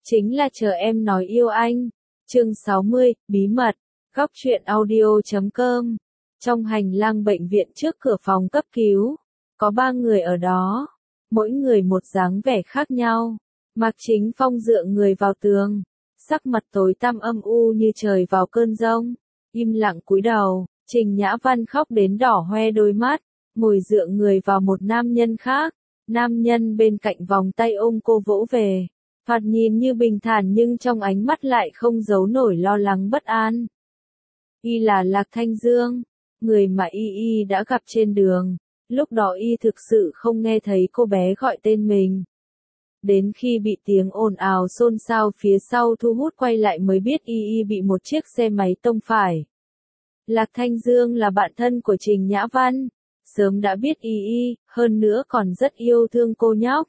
chính là chờ em nói yêu anh. Chương 60, bí mật, góc truyện audio.com. Trong hành lang bệnh viện trước cửa phòng cấp cứu, có 3 người ở đó, mỗi người một dáng vẻ khác nhau. Mạc Chính Phong dựa người vào tường, sắc mặt tối tăm âm u như trời vào cơn giông, im lặng cúi đầu. Trình Nhã Văn khóc đến đỏ hoe đôi mắt, ngồi dựa người vào một nam nhân khác. Nam nhân bên cạnh vòng tay ôm cô vỗ về, thoạt nhìn như bình thản nhưng trong ánh mắt lại không giấu nổi lo lắng bất an. Y là Lạc Thanh Dương, người mà Y đã gặp trên đường. Lúc đó Y thực sự không nghe thấy cô bé gọi tên mình. Đến khi bị tiếng ồn ào xôn xao phía sau thu hút quay lại mới biết Y bị một chiếc xe máy tông phải. Lạc Thanh Dương là bạn thân của Trình Nhã Văn, sớm đã biết Y, hơn nữa còn rất yêu thương cô nhóc.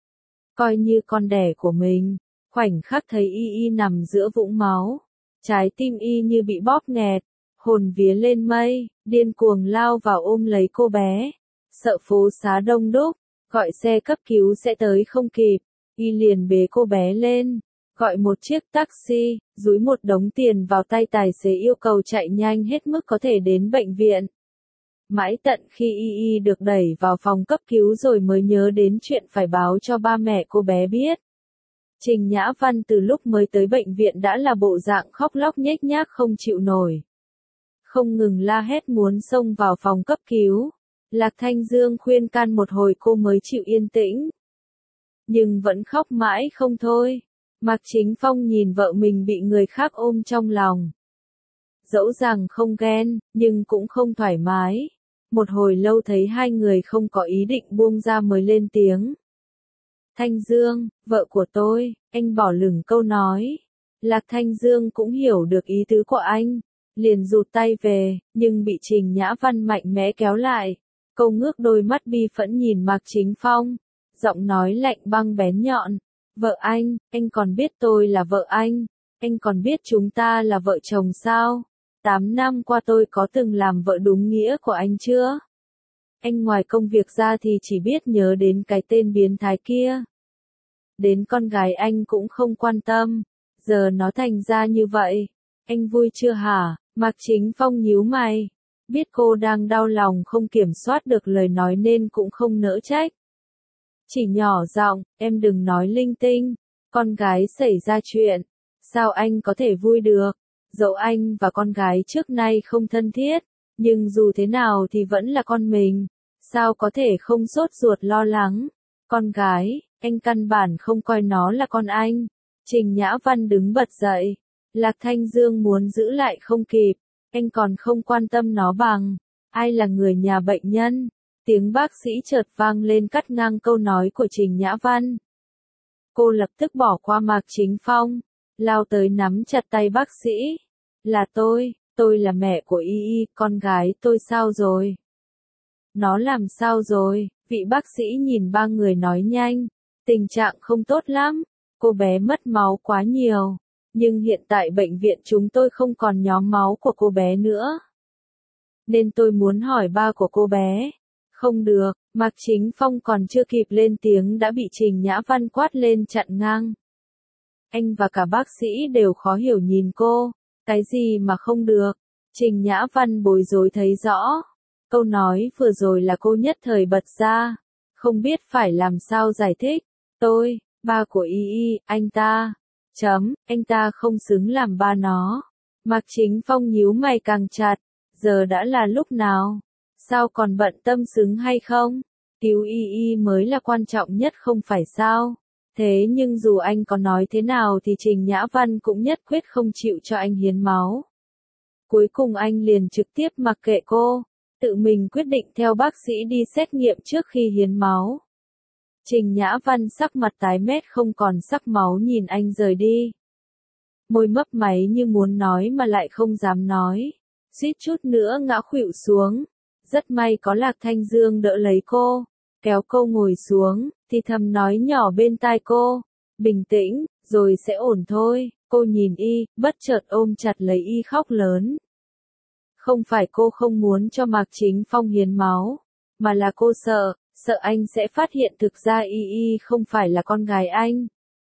Coi như con đẻ của mình, khoảnh khắc thấy Y nằm giữa vũng máu, trái tim Y như bị bóp nghẹt, hồn vía lên mây, điên cuồng lao vào ôm lấy cô bé. Sợ phố xá đông đúc, gọi xe cấp cứu sẽ tới không kịp, Y liền bế cô bé lên, gọi một chiếc taxi, dúi một đống tiền vào tay tài xế yêu cầu chạy nhanh hết mức có thể đến bệnh viện. Mãi tận khi Y được đẩy vào phòng cấp cứu rồi mới nhớ đến chuyện phải báo cho ba mẹ cô bé biết. Trình Nhã Văn từ lúc mới tới bệnh viện đã là bộ dạng khóc lóc nhếch nhác không chịu nổi. Không ngừng la hét muốn xông vào phòng cấp cứu. Lạc Thanh Dương khuyên can một hồi cô mới chịu yên tĩnh. Nhưng vẫn khóc mãi không thôi. Mạc Chính Phong nhìn vợ mình bị người khác ôm trong lòng. Dẫu rằng không ghen, nhưng cũng không thoải mái. Một hồi lâu thấy hai người không có ý định buông ra mới lên tiếng. Thanh Dương, vợ của tôi, anh bỏ lửng câu nói. Lạc Thanh Dương cũng hiểu được ý tứ của anh, liền rụt tay về, nhưng bị Trình Nhã Văn mạnh mẽ kéo lại. Cô ngước đôi mắt bi phẫn nhìn Mạc Chính Phong, giọng nói lạnh băng bén nhọn. Vợ anh còn biết tôi là vợ anh còn biết chúng ta là vợ chồng sao? 8 năm qua tôi có từng làm vợ đúng nghĩa của anh chưa? Anh ngoài công việc ra thì chỉ biết nhớ đến cái tên biến thái kia. Đến con gái anh cũng không quan tâm, giờ nó thành ra như vậy. Anh vui chưa hả? Mạc Chính Phong nhíu mày, biết cô đang đau lòng không kiểm soát được lời nói nên cũng không nỡ trách. Chỉ nhỏ giọng, em đừng nói linh tinh, con gái xảy ra chuyện, sao anh có thể vui được? Dẫu anh và con gái trước nay không thân thiết, nhưng dù thế nào thì vẫn là con mình, sao có thể không sốt ruột lo lắng? Con gái, anh căn bản không coi nó là con anh. Trình Nhã Văn đứng bật dậy, Lạc Thanh Dương muốn giữ lại không kịp, anh còn không quan tâm nó bằng, ai là người nhà bệnh nhân? Tiếng bác sĩ chợt vang lên cắt ngang câu nói của Trình Nhã Văn. Cô lập tức bỏ qua Mạc Chính Phong, lao tới nắm chặt tay bác sĩ. Là tôi là mẹ của Y, con gái tôi sao rồi? Nó làm sao rồi? Vị bác sĩ nhìn 3 người nói nhanh, tình trạng không tốt lắm, cô bé mất máu quá nhiều, nhưng hiện tại bệnh viện chúng tôi không còn nhóm máu của cô bé nữa. Nên tôi muốn hỏi ba của cô bé. Không được, Mạc Chính Phong còn chưa kịp lên tiếng đã bị Trình Nhã Văn quát lên chặn ngang. Anh và cả bác sĩ đều khó hiểu nhìn cô, cái gì mà không được? Trình Nhã Văn bối rối thấy rõ. Câu nói vừa rồi là cô nhất thời bật ra, không biết phải làm sao giải thích. Ba của Y, anh ta, anh ta không xứng làm ba nó. Mạc Chính Phong nhíu mày càng chặt, giờ đã là lúc nào? Sao còn bận tâm xứng hay không? Cứu Y mới là quan trọng nhất không phải sao? Thế nhưng dù anh có nói thế nào thì Trình Nhã Văn cũng nhất quyết không chịu cho anh hiến máu. Cuối cùng anh liền trực tiếp mặc kệ cô, tự mình quyết định theo bác sĩ đi xét nghiệm trước khi hiến máu. Trình Nhã Văn sắc mặt tái mét không còn sắc máu nhìn anh rời đi. Môi mấp máy như muốn nói mà lại không dám nói, suýt chút nữa ngã khuỵu xuống. Rất may có Lạc Thanh Dương đỡ lấy cô, kéo cô ngồi xuống, thì thầm nói nhỏ bên tai cô, bình tĩnh, rồi sẽ ổn thôi. Cô nhìn Y, bất chợt ôm chặt lấy Y khóc lớn. Không phải cô không muốn cho Mạc Chính Phong hiến máu, mà là cô sợ anh sẽ phát hiện thực ra Y không phải là con gái anh.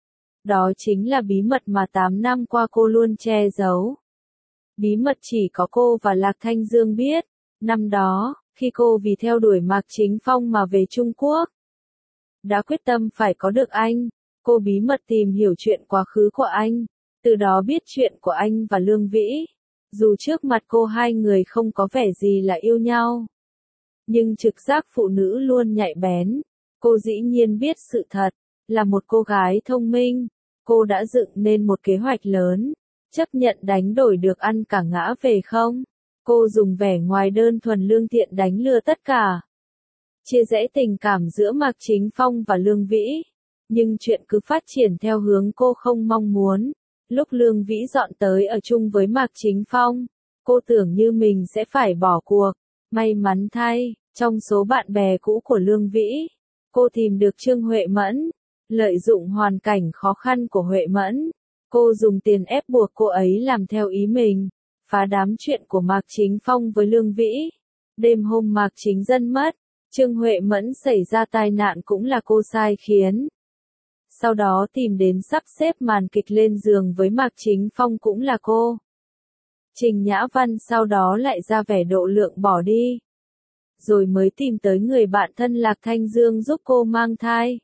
Đó chính là bí mật mà 8 năm qua cô luôn che giấu. Bí mật chỉ có cô và Lạc Thanh Dương biết. Năm đó, khi cô vì theo đuổi Mạc Chính Phong mà về Trung Quốc, đã quyết tâm phải có được anh, cô bí mật tìm hiểu chuyện quá khứ của anh, từ đó biết chuyện của anh và Lương Vĩ. Dù trước mặt cô hai người không có vẻ gì là yêu nhau, nhưng trực giác phụ nữ luôn nhạy bén. Cô dĩ nhiên biết sự thật, là một cô gái thông minh, cô đã dựng nên một kế hoạch lớn, chấp nhận đánh đổi được ăn cả ngã về không. Cô dùng vẻ ngoài đơn thuần lương thiện đánh lừa tất cả, chia rẽ tình cảm giữa Mạc Chính Phong và Lương Vĩ. Nhưng chuyện cứ phát triển theo hướng cô không mong muốn. Lúc Lương Vĩ dọn tới ở chung với Mạc Chính Phong, cô tưởng như mình sẽ phải bỏ cuộc. May mắn thay, trong số bạn bè cũ của Lương Vĩ, cô tìm được Trương Huệ Mẫn. Lợi dụng hoàn cảnh khó khăn của Huệ Mẫn, cô dùng tiền ép buộc cô ấy làm theo ý mình, phá đám chuyện của Mạc Chính Phong với Lương Vĩ. Đêm hôm Mạc Chính Dân mất, Trương Huệ Mẫn xảy ra tai nạn cũng là cô sai khiến. Sau đó tìm đến sắp xếp màn kịch lên giường với Mạc Chính Phong cũng là cô. Trình Nhã Văn sau đó lại ra vẻ độ lượng bỏ đi. Rồi mới tìm tới người bạn thân Lạc Thanh Dương giúp cô mang thai.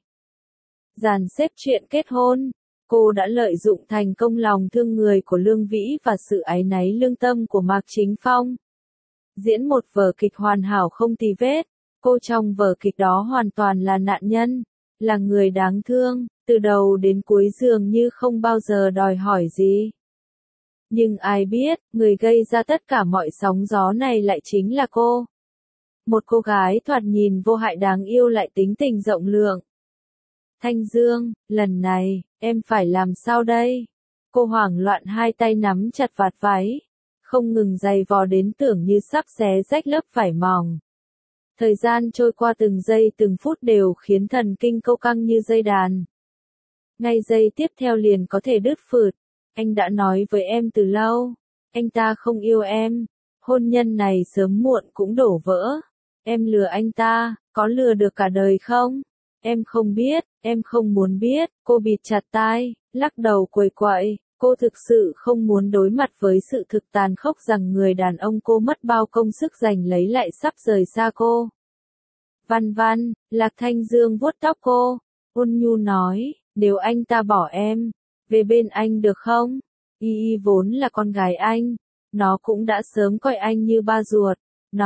Dàn xếp chuyện kết hôn, cô đã lợi dụng thành công lòng thương người của Lương Vĩ và sự áy náy lương tâm của Mạc Chính Phong. Diễn một vở kịch hoàn hảo không tì vết, cô trong vở kịch đó hoàn toàn là nạn nhân, là người đáng thương, từ đầu đến cuối dường như không bao giờ đòi hỏi gì. Nhưng ai biết, người gây ra tất cả mọi sóng gió này lại chính là cô. Một cô gái thoạt nhìn vô hại đáng yêu lại tính tình rộng lượng. Thanh Dương, lần này, em phải làm sao đây? Cô hoảng loạn hai tay nắm chặt vạt váy, không ngừng giày vò đến tưởng như sắp xé rách lớp vải mỏng. Thời gian trôi qua từng giây từng phút đều khiến thần kinh cô căng như dây đàn. Ngay giây tiếp theo liền có thể đứt phượt. Anh đã nói với em từ lâu, anh ta không yêu em, hôn nhân này sớm muộn cũng đổ vỡ. Em lừa anh ta, có lừa được cả đời không? Em không biết, em không muốn biết. Cô bịt chặt tai, lắc đầu quầy quậy. Cô thực sự không muốn đối mặt với sự thực tàn khốc rằng người đàn ông cô mất bao công sức giành lấy lại sắp rời xa cô. Văn Văn, Lạc Thanh Dương vuốt tóc cô, ôn nhu nói, nếu anh ta bỏ em, về bên anh được không? Y vốn là con gái anh, nó cũng đã sớm coi anh như ba ruột.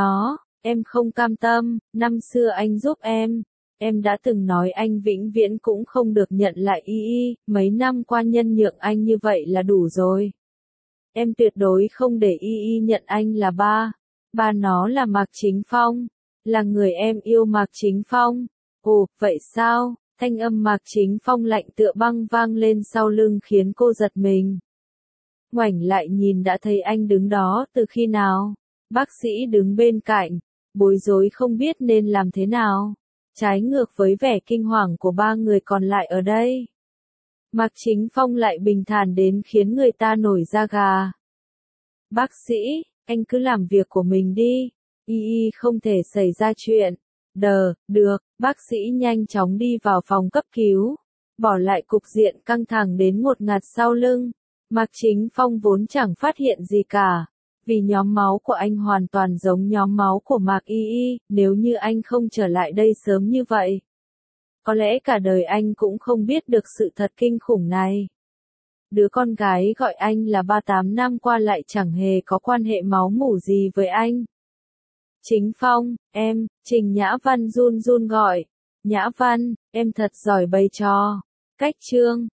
Em không cam tâm, năm xưa anh giúp em đã từng nói anh vĩnh viễn cũng không được nhận lại mấy năm qua nhân nhượng anh như vậy là đủ rồi. Em tuyệt đối không để nhận anh là ba nó là Mạc Chính Phong, là người em yêu Mạc Chính Phong. Ồ, vậy sao? Thanh âm Mạc Chính Phong lạnh tựa băng vang lên sau lưng khiến cô giật mình. Ngoảnh lại nhìn đã thấy anh đứng đó từ khi nào? Bác sĩ đứng bên cạnh, bối rối không biết nên làm thế nào. Trái ngược với vẻ kinh hoàng của ba người còn lại ở đây. Mạc Chính Phong lại bình thản đến khiến người ta nổi da gà. Bác sĩ, anh cứ làm việc của mình đi. Không thể xảy ra chuyện. Được, bác sĩ nhanh chóng đi vào phòng cấp cứu. Bỏ lại cục diện căng thẳng đến ngột ngạt sau lưng. Mạc Chính Phong vốn chẳng phát hiện gì cả. Vì nhóm máu của anh hoàn toàn giống nhóm máu của Mạc nếu như anh không trở lại đây sớm như vậy. Có lẽ cả đời anh cũng không biết được sự thật kinh khủng này. Đứa con gái gọi anh là 38 năm qua lại chẳng hề có quan hệ máu mủ gì với anh. Chính Phong, em, Trình Nhã Văn run run gọi. Nhã Văn, em thật giỏi bày trò. Cách chương